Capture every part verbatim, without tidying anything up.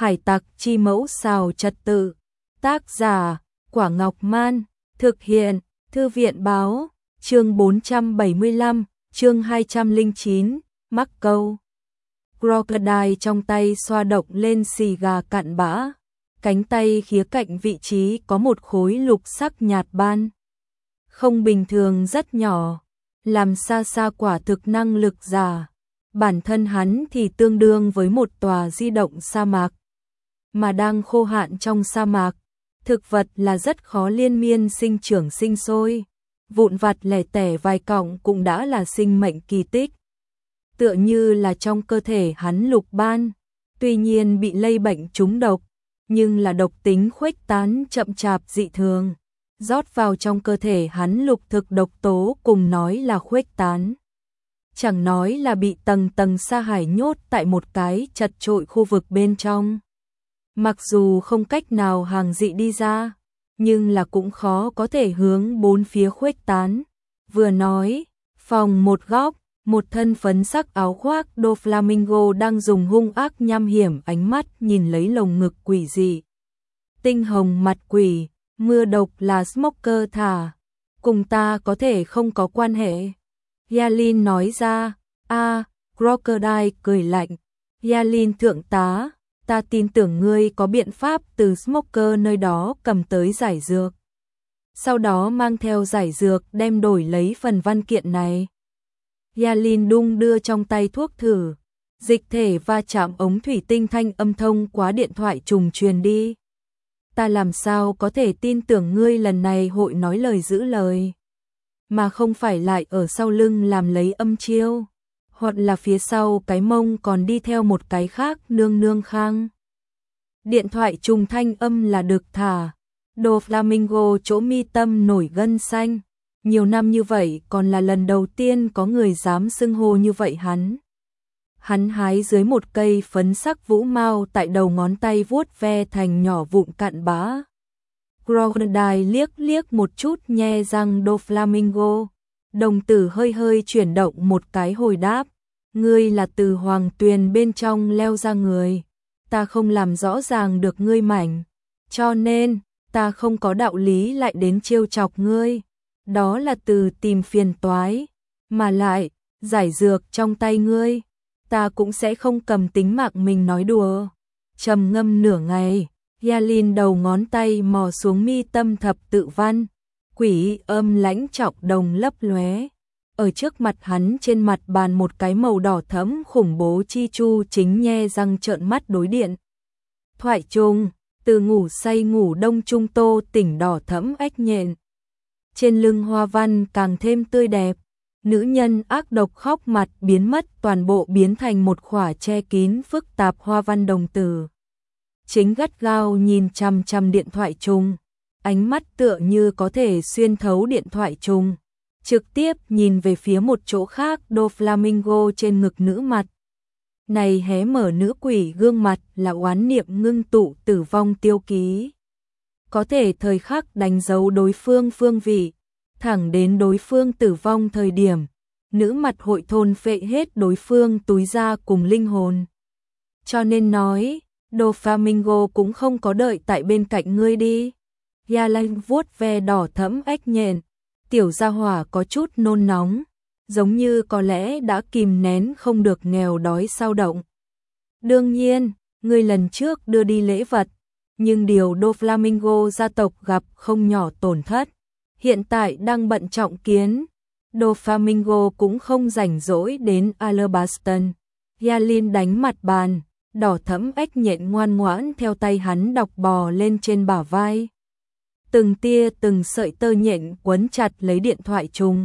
Hải tặc chi mẫu xào trật tự. Tác giả, Quả Ngọc Man. Thực hiện, Thư viện báo. Chương bốn trăm bảy mươi lăm, chương hai trăm lẻ chín, mắc câu. Crocodile trong tay xoa động lên xì gà cặn bã. Cánh tay khía cạnh vị trí có một khối lục sắc nhạt ban. Không bình thường rất nhỏ. Làm xa xa quả thực năng lực giả. Bản thân hắn thì tương đương với một tòa di động sa mạc. Mà đang khô hạn trong sa mạc. Thực vật là rất khó liên miên sinh trưởng sinh sôi. Vụn vặt lẻ tẻ vài cọng cũng đã là sinh mệnh kỳ tích. Tựa như là trong cơ thể hắn lục ban. Tuy nhiên bị lây bệnh trúng độc. Nhưng là độc tính khuếch tán chậm chạp dị thường. Rót vào trong cơ thể hắn lục thực độc tố cùng nói là khuếch tán. Chẳng nói là bị tầng tầng sa hải nhốt tại một cái chật trội khu vực bên trong. Mặc dù không cách nào hàng dị đi ra, nhưng là cũng khó có thể hướng bốn phía khuếch tán. Vừa nói, phòng một góc, một thân phấn sắc áo khoác Doflamingo đang dùng hung ác nham hiểm ánh mắt nhìn lấy lồng ngực quỷ dị. Tinh hồng mặt quỷ, mưa độc là Smoker thả, cùng ta có thể không có quan hệ. Yalin nói ra, a, Crocodile cười lạnh. Yalin thượng tá, ta tin tưởng ngươi có biện pháp từ Smoker nơi đó cầm tới giải dược. Sau đó mang theo giải dược đem đổi lấy phần văn kiện này. Yalin đung đưa trong tay thuốc thử. Dịch thể va chạm ống thủy tinh thanh âm thông qua điện thoại trùng truyền đi. Ta làm sao có thể tin tưởng ngươi lần này hội nói lời giữ lời. Mà không phải lại ở sau lưng làm lấy âm chiêu. Hoặc là phía sau cái mông còn đi theo một cái khác nương nương khang. Điện thoại trùng thanh âm là được thả. Doflamingo chỗ mi tâm nổi gân xanh. Nhiều năm như vậy còn là lần đầu tiên có người dám xưng hô như vậy hắn. Hắn hái dưới một cây phấn sắc vũ mau tại đầu ngón tay vuốt ve thành nhỏ vụn cặn bã. Crocodile liếc liếc một chút nhe răng Doflamingo. Đồng tử hơi hơi chuyển động một cái hồi đáp. Ngươi là từ hoàng tuyền bên trong leo ra người. Ta không làm rõ ràng được ngươi mảnh. Cho nên, ta không có đạo lý lại đến trêu chọc ngươi. Đó là từ tìm phiền toái. Mà lại, giải dược trong tay ngươi. Ta cũng sẽ không cầm tính mạng mình nói đùa. Trầm ngâm nửa ngày. Yalin đầu ngón tay mò xuống mi tâm thập tự văn. Quỷ âm lãnh trọng đồng lấp lóe. Ở trước mặt hắn trên mặt bàn một cái màu đỏ thẫm khủng bố chi chu chính nhe răng trợn mắt đối điện. Thoại chung, từ ngủ say ngủ đông trung tô tỉnh đỏ thẫm ếch nhện. Trên lưng hoa văn càng thêm tươi đẹp. Nữ nhân ác độc khóc mặt biến mất toàn bộ biến thành một khỏa che kín phức tạp hoa văn đồng tử. Chính gắt gao nhìn chằm chằm điện thoại trùng. Ánh mắt tựa như có thể xuyên thấu điện thoại trùng. Trực tiếp nhìn về phía một chỗ khác Doflamingo trên ngực nữ mặt. Này hé mở nữ quỷ gương mặt là oán niệm ngưng tụ tử vong tiêu ký. Có thể thời khắc đánh dấu đối phương phương vị. Thẳng đến đối phương tử vong thời điểm. Nữ mặt hội thôn phệ hết đối phương túi ra cùng linh hồn. Cho nên nói, Doflamingo cũng không có đợi tại bên cạnh ngươi đi. Yalin vuốt ve đỏ thẫm ếch nhện. Tiểu gia hỏa có chút nôn nóng, giống như có lẽ đã kìm nén không được nghèo đói sao động. Đương nhiên, ngươi lần trước đưa đi lễ vật, nhưng điều Doflamingo gia tộc gặp không nhỏ tổn thất. Hiện tại đang bận trọng kiến, Doflamingo cũng không rảnh rỗi đến Alabaston. Yalin đánh mặt bàn, đỏ thẫm ếch nhện ngoan ngoãn theo tay hắn đọc bò lên trên bả vai. Từng tia từng sợi tơ nhện quấn chặt lấy điện thoại trùng.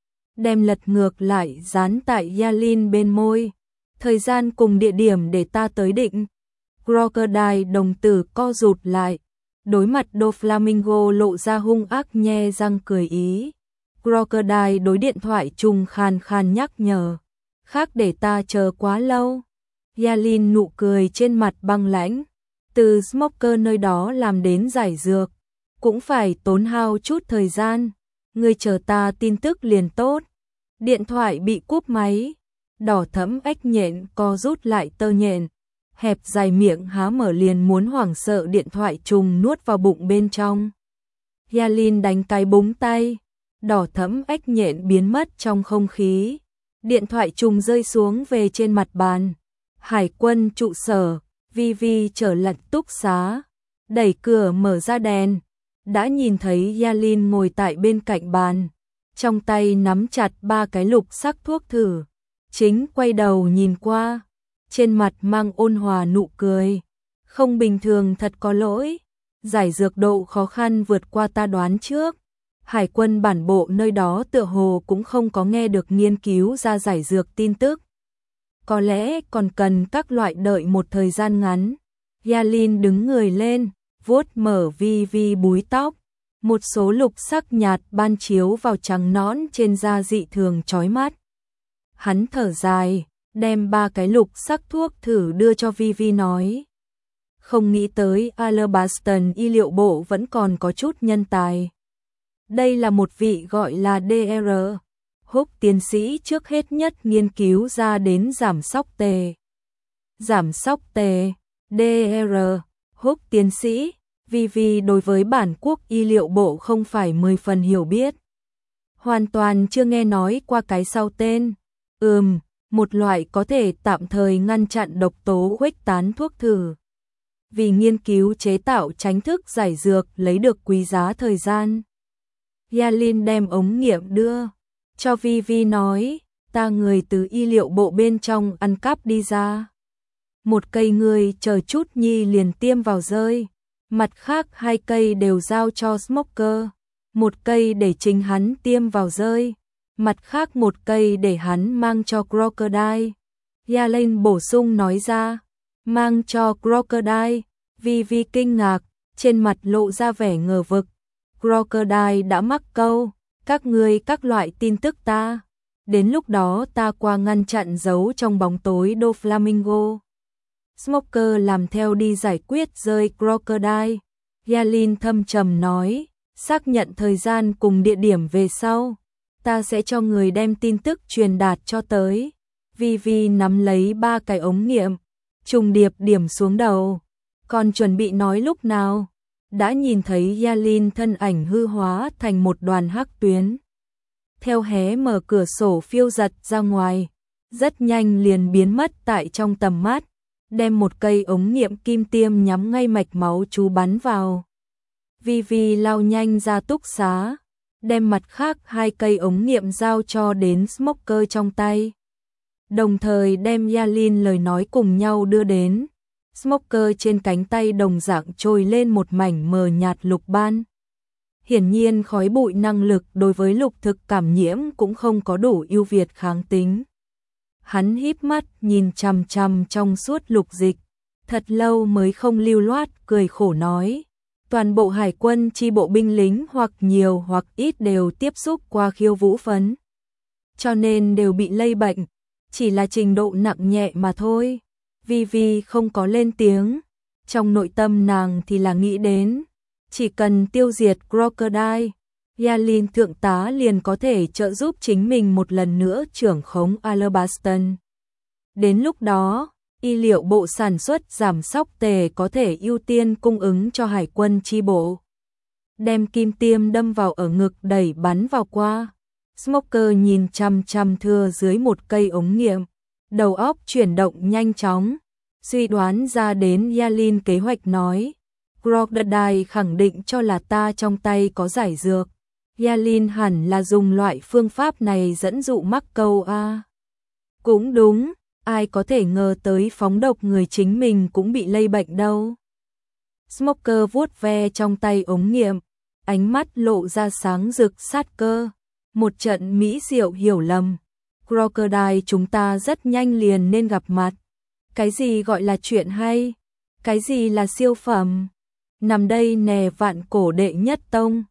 Đem lật ngược lại dán tại Yalin bên môi. Thời gian cùng địa điểm để ta tới định. Crocodile đồng tử co rụt lại. Đối mặt Doflamingo lộ ra hung ác nhe răng cười ý. Crocodile đối điện thoại trùng khàn khàn nhắc nhở. Khác để ta chờ quá lâu. Yalin nụ cười trên mặt băng lãnh. Từ Smoker nơi đó làm đến giải dược. Cũng phải tốn hao chút thời gian. Ngươi chờ ta tin tức liền tốt. Điện thoại bị cúp máy. Đỏ thẫm ếch nhện co rút lại tơ nhện. hẹp dài miệng há mở liền muốn hoảng sợ điện thoại trùng nuốt vào bụng bên trong. Yalin đánh cái búng tay, đỏ thẫm ếch nhện biến mất trong không khí. Điện thoại trùng rơi xuống về trên mặt bàn. Hải quân trụ sở, Vivi trở lại túc xá, đẩy cửa mở ra đèn, đã nhìn thấy Yalin ngồi tại bên cạnh bàn, trong tay nắm chặt ba cái lục sắc thuốc thử, chính quay đầu nhìn qua, trên mặt mang ôn hòa nụ cười. Không bình thường, thật có lỗi, giải dược độ khó khăn vượt qua ta đoán trước. Hải quân bản bộ nơi đó tựa hồ cũng không có nghe được nghiên cứu ra giải dược tin tức. Có lẽ còn cần các loại đợi một thời gian ngắn. Yalin đứng người lên, vuốt mở vi vi búi tóc. Một số lục sắc nhạt ban chiếu vào trắng nõn trên da dị thường chói mắt. Hắn thở dài, đem ba cái lục sắc thuốc thử đưa cho Vivi nói. Không nghĩ tới Alabaston y liệu bộ vẫn còn có chút nhân tài. Đây là một vị gọi là đê rờ. Húc tiến sĩ trước hết nhất nghiên cứu ra đến giảm sóc tề. Giảm sóc tề, đê rờ, Húc tiến sĩ, Vivi đối với bản quốc y liệu bộ không phải mười phần hiểu biết. Hoàn toàn chưa nghe nói qua cái sau tên. Ừm, một loại có thể tạm thời ngăn chặn độc tố khuếch tán thuốc thử. Vì nghiên cứu chế tạo tránh thức giải dược lấy được quý giá thời gian. Yalin đem ống nghiệm đưa cho Vivi nói, ta người từ y liệu bộ bên trong ăn cắp đi ra. Một cây người chờ chút nhi liền tiêm vào rơi, mặt khác hai cây đều giao cho Smoker, một cây để chính hắn tiêm vào rơi, mặt khác một cây để hắn mang cho Crocodile. Yalin bổ sung nói ra, mang cho Crocodile. Vivi kinh ngạc, trên mặt lộ ra vẻ ngờ vực. Crocodile đã mắc câu, các ngươi các loại tin tức ta. Đến lúc đó ta qua ngăn chặn giấu trong bóng tối Do Flamingo. Smoker làm theo đi giải quyết rơi Crocodile. Yalin thâm trầm nói, xác nhận thời gian cùng địa điểm về sau. Ta sẽ cho người đem tin tức truyền đạt cho tới. Vivi nắm lấy ba cái ống nghiệm, trùng điệp điểm xuống đầu. Còn chuẩn bị nói lúc nào, đã nhìn thấy Yalin thân ảnh hư hóa thành một đoàn hắc tuyến. Theo hé mở cửa sổ phiêu giật ra ngoài, rất nhanh liền biến mất tại trong tầm mắt, đem một cây ống nghiệm kim tiêm nhắm ngay mạch máu chú bắn vào. Vivi lao nhanh ra túc xá, đem mặt khác hai cây ống nghiệm giao cho đến Smoker trong tay. Đồng thời đem Yalin lời nói cùng nhau đưa đến. Smoker trên cánh tay đồng dạng trồi lên một mảnh mờ nhạt lục ban. Hiển nhiên khói bụi năng lực đối với lục thực cảm nhiễm cũng không có đủ ưu việt kháng tính. Hắn híp mắt nhìn chằm chằm trong suốt lục dịch, thật lâu mới không lưu loát cười khổ nói. Toàn bộ hải quân chi bộ binh lính hoặc nhiều hoặc ít đều tiếp xúc qua khiêu vũ phấn. Cho nên đều bị lây bệnh, chỉ là trình độ nặng nhẹ mà thôi. Vivi không có lên tiếng, trong nội tâm nàng thì là nghĩ đến, chỉ cần tiêu diệt Crocodile, Yalin thượng tá liền có thể trợ giúp chính mình một lần nữa trưởng khống Alabaston. Đến lúc đó, y liệu bộ sản xuất giảm sóc tề có thể ưu tiên cung ứng cho hải quân chi bộ. Đem kim tiêm đâm vào ở ngực đẩy bắn vào qua. Smoker nhìn chăm chăm thưa dưới một cây ống nghiệm. Đầu óc chuyển động nhanh chóng, suy đoán ra đến Yalin kế hoạch nói. Crocodile khẳng định cho là ta trong tay có giải dược. Yalin hẳn là dùng loại phương pháp này dẫn dụ mắc câu a. Cũng đúng, ai có thể ngờ tới phóng độc người chính mình cũng bị lây bệnh đâu. Smoker vuốt ve trong tay ống nghiệm, ánh mắt lộ ra sáng rực sát cơ. Một trận mỹ diệu hiểu lầm. Crocodile chúng ta rất nhanh liền nên gặp mặt. Cái gì gọi là chuyện hay? Cái gì là siêu phẩm? Nằm đây nè vạn cổ đệ nhất tông.